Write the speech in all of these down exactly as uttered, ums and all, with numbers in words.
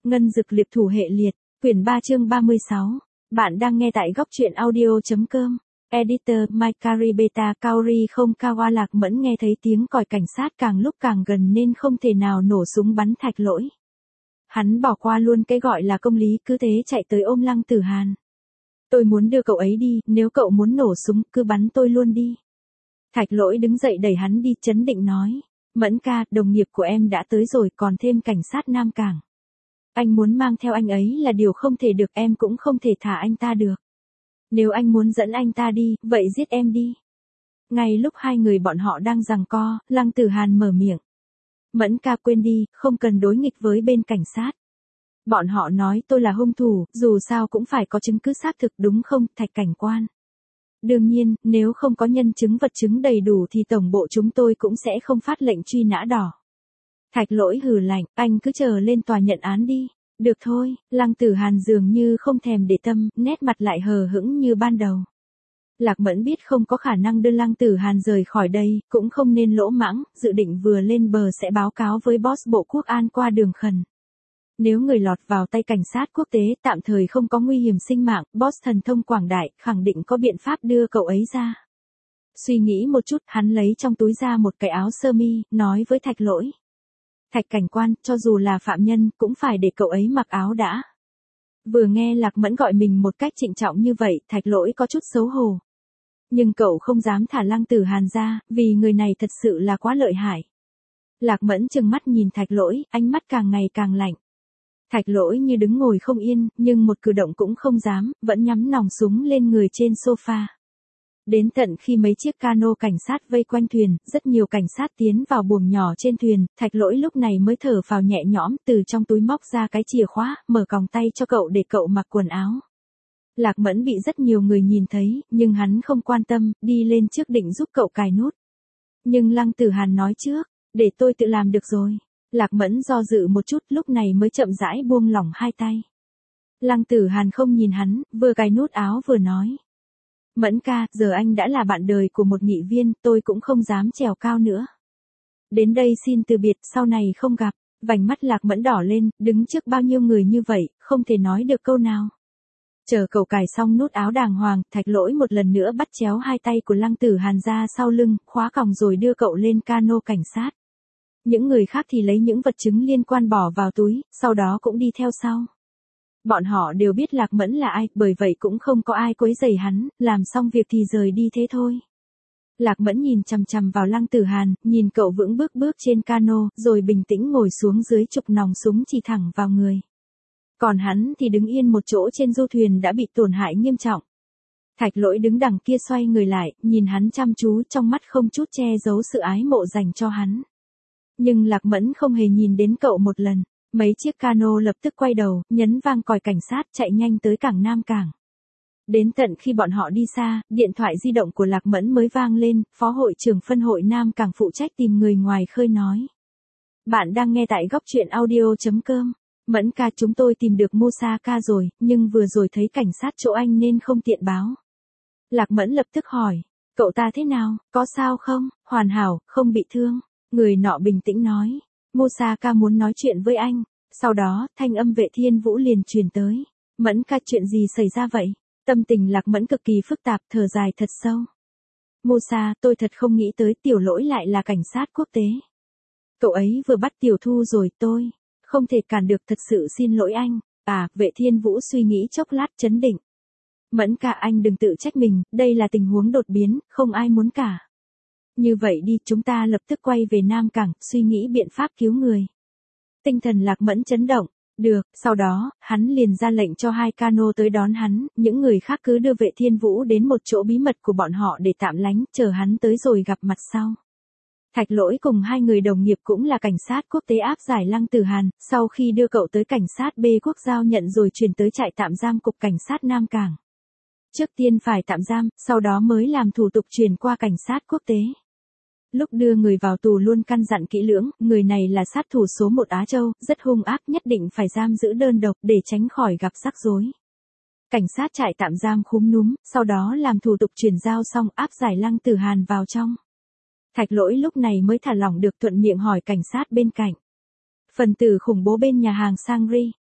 Ngân dực liệp thủ hệ liệt, quyển ba chương ba mươi sáu. Bạn đang nghe tại góc truyện audio.com. Editor Mikari Beta Kaori không Kawa Lạc Mẫn nghe thấy tiếng còi cảnh sát càng lúc càng gần nên không thể nào nổ súng bắn Thạch Lỗi. Hắn bỏ qua luôn cái gọi là công lý, cứ thế chạy tới ôm Lăng Tử Hàn. Tôi muốn đưa cậu ấy đi, nếu cậu muốn nổ súng, cứ bắn tôi luôn đi. Thạch Lỗi đứng dậy đẩy hắn đi, chấn định nói. Mẫn ca, đồng nghiệp của em đã tới rồi, còn thêm cảnh sát Nam Cảng. Anh muốn mang theo anh ấy là điều không thể được, em cũng không thể thả anh ta được. Nếu anh muốn dẫn anh ta đi, vậy giết em đi. Ngay lúc hai người bọn họ đang giằng co, Lăng Tử Hàn mở miệng. Mẫn ca quên đi, không cần đối nghịch với bên cảnh sát. Bọn họ nói tôi là hung thủ, dù sao cũng phải có chứng cứ xác thực đúng không, Thạch cảnh quan. Đương nhiên, nếu không có nhân chứng vật chứng đầy đủ thì tổng bộ chúng tôi cũng sẽ không phát lệnh truy nã đỏ. Thạch Lỗi hừ lạnh, anh cứ chờ lên tòa nhận án đi. Được thôi, Lăng Tử Hàn dường như không thèm để tâm, nét mặt lại hờ hững như ban đầu. Lạc Mẫn biết không có khả năng đưa Lăng Tử Hàn rời khỏi đây, cũng không nên lỗ mãng, dự định vừa lên bờ sẽ báo cáo với boss bộ quốc an qua đường khẩn. Nếu người lọt vào tay cảnh sát quốc tế tạm thời không có nguy hiểm sinh mạng, boss thần thông quảng đại, khẳng định có biện pháp đưa cậu ấy ra. Suy nghĩ một chút, hắn lấy trong túi ra một cái áo sơ mi, nói với Thạch Lỗi. Thạch cảnh quan, cho dù là phạm nhân, cũng phải để cậu ấy mặc áo đã. Vừa nghe Lạc Mẫn gọi mình một cách trịnh trọng như vậy, Thạch Lỗi có chút xấu hổ. Nhưng cậu không dám thả Lăng Tử Hàn ra, vì người này thật sự là quá lợi hại. Lạc Mẫn trừng mắt nhìn Thạch Lỗi, ánh mắt càng ngày càng lạnh. Thạch Lỗi như đứng ngồi không yên, nhưng một cử động cũng không dám, vẫn nhắm nòng súng lên người trên sofa. Đến tận khi mấy chiếc cano cảnh sát vây quanh thuyền, rất nhiều cảnh sát tiến vào buồng nhỏ trên thuyền, Thạch Lỗi lúc này mới thở phào nhẹ nhõm, từ trong túi móc ra cái chìa khóa, mở còng tay cho cậu để cậu mặc quần áo. Lạc Mẫn bị rất nhiều người nhìn thấy, nhưng hắn không quan tâm, đi lên trước định giúp cậu cài nút. Nhưng Lăng Tử Hàn nói trước, để tôi tự làm được rồi. Lạc Mẫn do dự một chút, lúc này mới chậm rãi buông lỏng hai tay. Lăng Tử Hàn không nhìn hắn, vừa cài nút áo vừa nói. Mẫn ca, giờ anh đã là bạn đời của một nghị viên, tôi cũng không dám trèo cao nữa. Đến đây xin từ biệt, sau này không gặp. Vành mắt Lạc Mẫn đỏ lên, đứng trước bao nhiêu người như vậy, không thể nói được câu nào. Chờ cậu cài xong nút áo đàng hoàng, Thạch Lỗi một lần nữa bắt chéo hai tay của Lăng Tử Hàn ra sau lưng, khóa còng rồi đưa cậu lên cano cảnh sát. Những người khác thì lấy những vật chứng liên quan bỏ vào túi, sau đó cũng đi theo sau. Bọn họ đều biết Lạc Mẫn là ai, bởi vậy cũng không có ai quấy rầy hắn, làm xong việc thì rời đi thế thôi. Lạc Mẫn nhìn chằm chằm vào Lăng Tử Hàn, nhìn cậu vững bước bước trên cano, rồi bình tĩnh ngồi xuống dưới chụp nòng súng chỉ thẳng vào người. Còn hắn thì đứng yên một chỗ trên du thuyền đã bị tổn hại nghiêm trọng. Thạch Lỗi đứng đằng kia xoay người lại, nhìn hắn chăm chú, trong mắt không chút che giấu sự ái mộ dành cho hắn. Nhưng Lạc Mẫn không hề nhìn đến cậu một lần. Mấy chiếc cano lập tức quay đầu, nhấn vang còi cảnh sát chạy nhanh tới cảng Nam Cảng. Đến tận khi bọn họ đi xa, điện thoại di động của Lạc Mẫn mới vang lên, phó hội trưởng phân hội Nam Cảng phụ trách tìm người ngoài khơi nói. Bạn đang nghe tại góc truyện audio.com. Mẫn ca, chúng tôi tìm được Mosaka rồi, nhưng vừa rồi thấy cảnh sát chỗ anh nên không tiện báo. Lạc Mẫn lập tức hỏi, cậu ta thế nào, có sao không, hoàn hảo, không bị thương. Người nọ bình tĩnh nói. Mosaka muốn nói chuyện với anh. Sau đó, thanh âm Vệ Thiên Vũ liền truyền tới. Mẫn ca, chuyện gì xảy ra vậy? Tâm tình Lạc Mẫn cực kỳ phức tạp, thở dài thật sâu. Mosa, tôi thật không nghĩ tới Tiểu Lỗi lại là cảnh sát quốc tế. Cậu ấy vừa bắt Tiểu Thu rồi, tôi không thể cản được, thật sự xin lỗi anh. À, Vệ Thiên Vũ suy nghĩ chốc lát chấn định. Mẫn ca, anh đừng tự trách mình, đây là tình huống đột biến, không ai muốn cả. Như vậy đi, chúng ta lập tức quay về Nam Cảng, suy nghĩ biện pháp cứu người. Tinh thần Lạc Mẫn chấn động. Được, sau đó, hắn liền ra lệnh cho hai cano tới đón hắn, những người khác cứ đưa Vệ Thiên Vũ đến một chỗ bí mật của bọn họ để tạm lánh, chờ hắn tới rồi gặp mặt sau. Thạch Lỗi cùng hai người đồng nghiệp cũng là cảnh sát quốc tế áp giải Lăng Tử Hàn, sau khi đưa cậu tới cảnh sát B quốc giao nhận rồi chuyển tới trại tạm giam cục cảnh sát Nam Cảng. Trước tiên phải tạm giam, sau đó mới làm thủ tục chuyển qua cảnh sát quốc tế. Lúc đưa người vào tù luôn căn dặn kỹ lưỡng, người này là sát thủ số một Á Châu, rất hung ác, nhất định phải giam giữ đơn độc để tránh khỏi gặp rắc rối. Cảnh sát trại tạm giam khúm núm, sau đó làm thủ tục chuyển giao xong áp giải Lăng Tử Hàn vào trong. Thạch Lỗi lúc này mới thả lỏng được, thuận miệng hỏi cảnh sát bên cạnh. Phần tử khủng bố bên nhà hàng Sangri,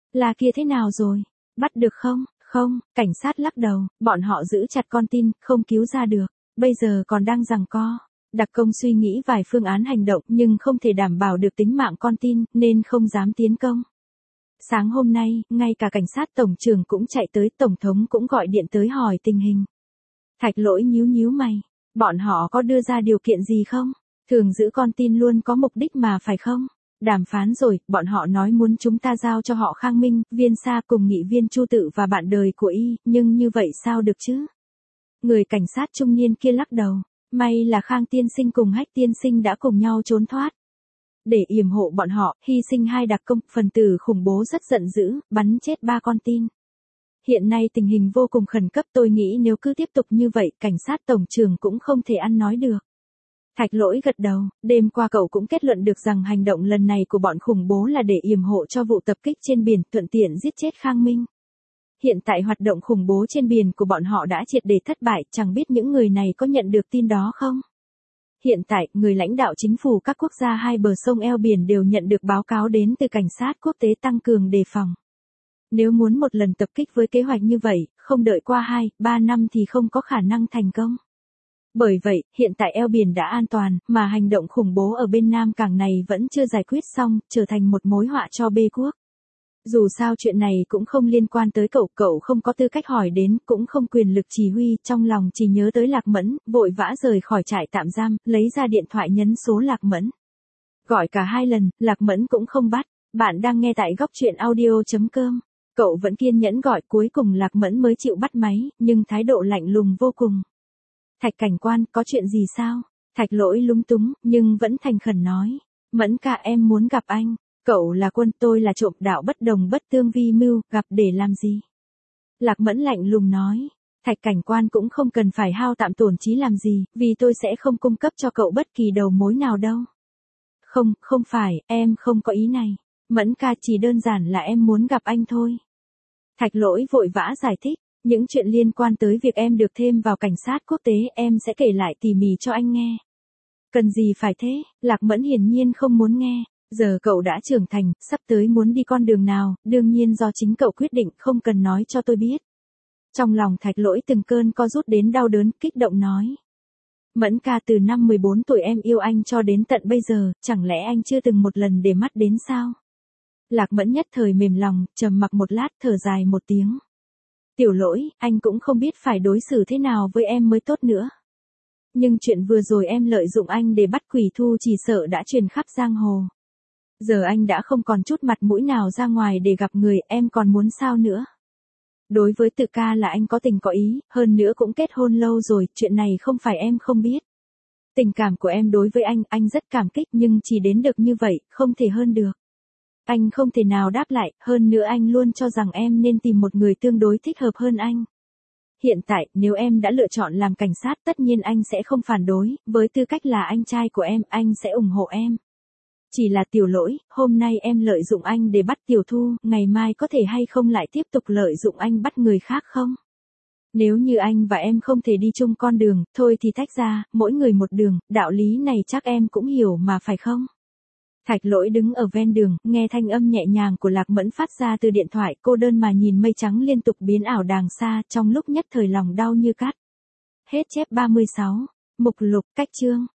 Là kia thế nào rồi? Bắt được không? Không, cảnh sát lắc đầu, bọn họ giữ chặt con tin, không cứu ra được. Bây giờ còn đang giằng co. Đặc công suy nghĩ vài phương án hành động nhưng không thể đảm bảo được tính mạng con tin, nên không dám tiến công. Sáng hôm nay, ngay cả cảnh sát tổng trưởng cũng chạy tới, tổng thống cũng gọi điện tới hỏi tình hình. Thạch Lỗi nhíu nhíu mày. Bọn họ có đưa ra điều kiện gì không? Thường giữ con tin luôn có mục đích mà phải không? Đàm phán rồi, bọn họ nói muốn chúng ta giao cho họ Khang Minh, Viên Sa cùng nghị viên Chu Tự và bạn đời của y, nhưng như vậy sao được chứ? Người cảnh sát trung niên kia lắc đầu. May là Khang tiên sinh cùng Hách tiên sinh đã cùng nhau trốn thoát. Để yểm hộ bọn họ, hy sinh hai đặc công, phần tử khủng bố rất giận dữ, bắn chết ba con tin. Hiện nay tình hình vô cùng khẩn cấp, tôi nghĩ nếu cứ tiếp tục như vậy, cảnh sát tổng trưởng cũng không thể ăn nói được. Thạch Lỗi gật đầu, đêm qua cậu cũng kết luận được rằng hành động lần này của bọn khủng bố là để yểm hộ cho vụ tập kích trên biển, thuận tiện giết chết Khang Minh. Hiện tại hoạt động khủng bố trên biển của bọn họ đã triệt để thất bại, chẳng biết những người này có nhận được tin đó không? Hiện tại, người lãnh đạo chính phủ các quốc gia hai bờ sông eo biển đều nhận được báo cáo đến từ cảnh sát quốc tế tăng cường đề phòng. Nếu muốn một lần tập kích với kế hoạch như vậy, không đợi qua hai, ba năm thì không có khả năng thành công. Bởi vậy, hiện tại eo biển đã an toàn, mà hành động khủng bố ở bên Nam Cảng này vẫn chưa giải quyết xong, trở thành một mối họa cho bê quốc. Dù sao chuyện này cũng không liên quan tới cậu, cậu không có tư cách hỏi đến, cũng không quyền lực chỉ huy, trong lòng chỉ nhớ tới Lạc Mẫn, vội vã rời khỏi trại tạm giam, lấy ra điện thoại nhấn số Lạc Mẫn. Gọi cả hai lần, Lạc Mẫn cũng không bắt. Bạn đang nghe tại góc truyện audio.com. Cậu vẫn kiên nhẫn gọi, cuối cùng Lạc Mẫn mới chịu bắt máy, nhưng thái độ lạnh lùng vô cùng. Thạch cảnh quan, có chuyện gì sao? Thạch Lỗi lúng túng, nhưng vẫn thành khẩn nói. Mẫn ca, em muốn gặp anh. Cậu là quân, tôi là trộm, đạo bất đồng bất tương vi mưu, gặp để làm gì? Lạc Mẫn lạnh lùng nói. Thạch cảnh quan cũng không cần phải hao tạm tổn trí làm gì, vì tôi sẽ không cung cấp cho cậu bất kỳ đầu mối nào đâu. Không, không phải, em không có ý này. Mẫn ca, chỉ đơn giản là em muốn gặp anh thôi. Thạch Lỗi vội vã giải thích. Những chuyện liên quan tới việc em được thêm vào cảnh sát quốc tế em sẽ kể lại tỉ mỉ cho anh nghe. Cần gì phải thế? Lạc Mẫn hiển nhiên không muốn nghe. Giờ cậu đã trưởng thành, sắp tới muốn đi con đường nào, đương nhiên do chính cậu quyết định, không cần nói cho tôi biết. Trong lòng Thạch Lỗi từng cơn co rút đến đau đớn, kích động nói. Mẫn ca, từ năm mười bốn tuổi em yêu anh cho đến tận bây giờ, chẳng lẽ anh chưa từng một lần để mắt đến sao? Lạc Mẫn nhất thời mềm lòng, trầm mặc một lát, thở dài một tiếng. Tiểu Lỗi, anh cũng không biết phải đối xử thế nào với em mới tốt nữa. Nhưng chuyện vừa rồi em lợi dụng anh để bắt Quỷ Thu chỉ sợ đã truyền khắp giang hồ. Giờ anh đã không còn chút mặt mũi nào ra ngoài để gặp người, em còn muốn sao nữa? Đối với Tự ca là anh có tình có ý, hơn nữa cũng kết hôn lâu rồi, chuyện này không phải em không biết. Tình cảm của em đối với anh, anh rất cảm kích nhưng chỉ đến được như vậy, không thể hơn được. Anh không thể nào đáp lại, hơn nữa anh luôn cho rằng em nên tìm một người tương đối thích hợp hơn anh. Hiện tại, nếu em đã lựa chọn làm cảnh sát, tất nhiên anh sẽ không phản đối, với tư cách là anh trai của em, anh sẽ ủng hộ em. Chỉ là Tiểu Lỗi, hôm nay em lợi dụng anh để bắt Tiểu Thu, ngày mai có thể hay không lại tiếp tục lợi dụng anh bắt người khác không? Nếu như anh và em không thể đi chung con đường, thôi thì tách ra, mỗi người một đường, đạo lý này chắc em cũng hiểu mà phải không? Thạch Lỗi đứng ở ven đường, nghe thanh âm nhẹ nhàng của Lạc Mẫn phát ra từ điện thoại, cô đơn mà nhìn mây trắng liên tục biến ảo đàng xa, trong lúc nhất thời lòng đau như cắt. Hết chép ba mươi sáu. Mục lục, cách chương.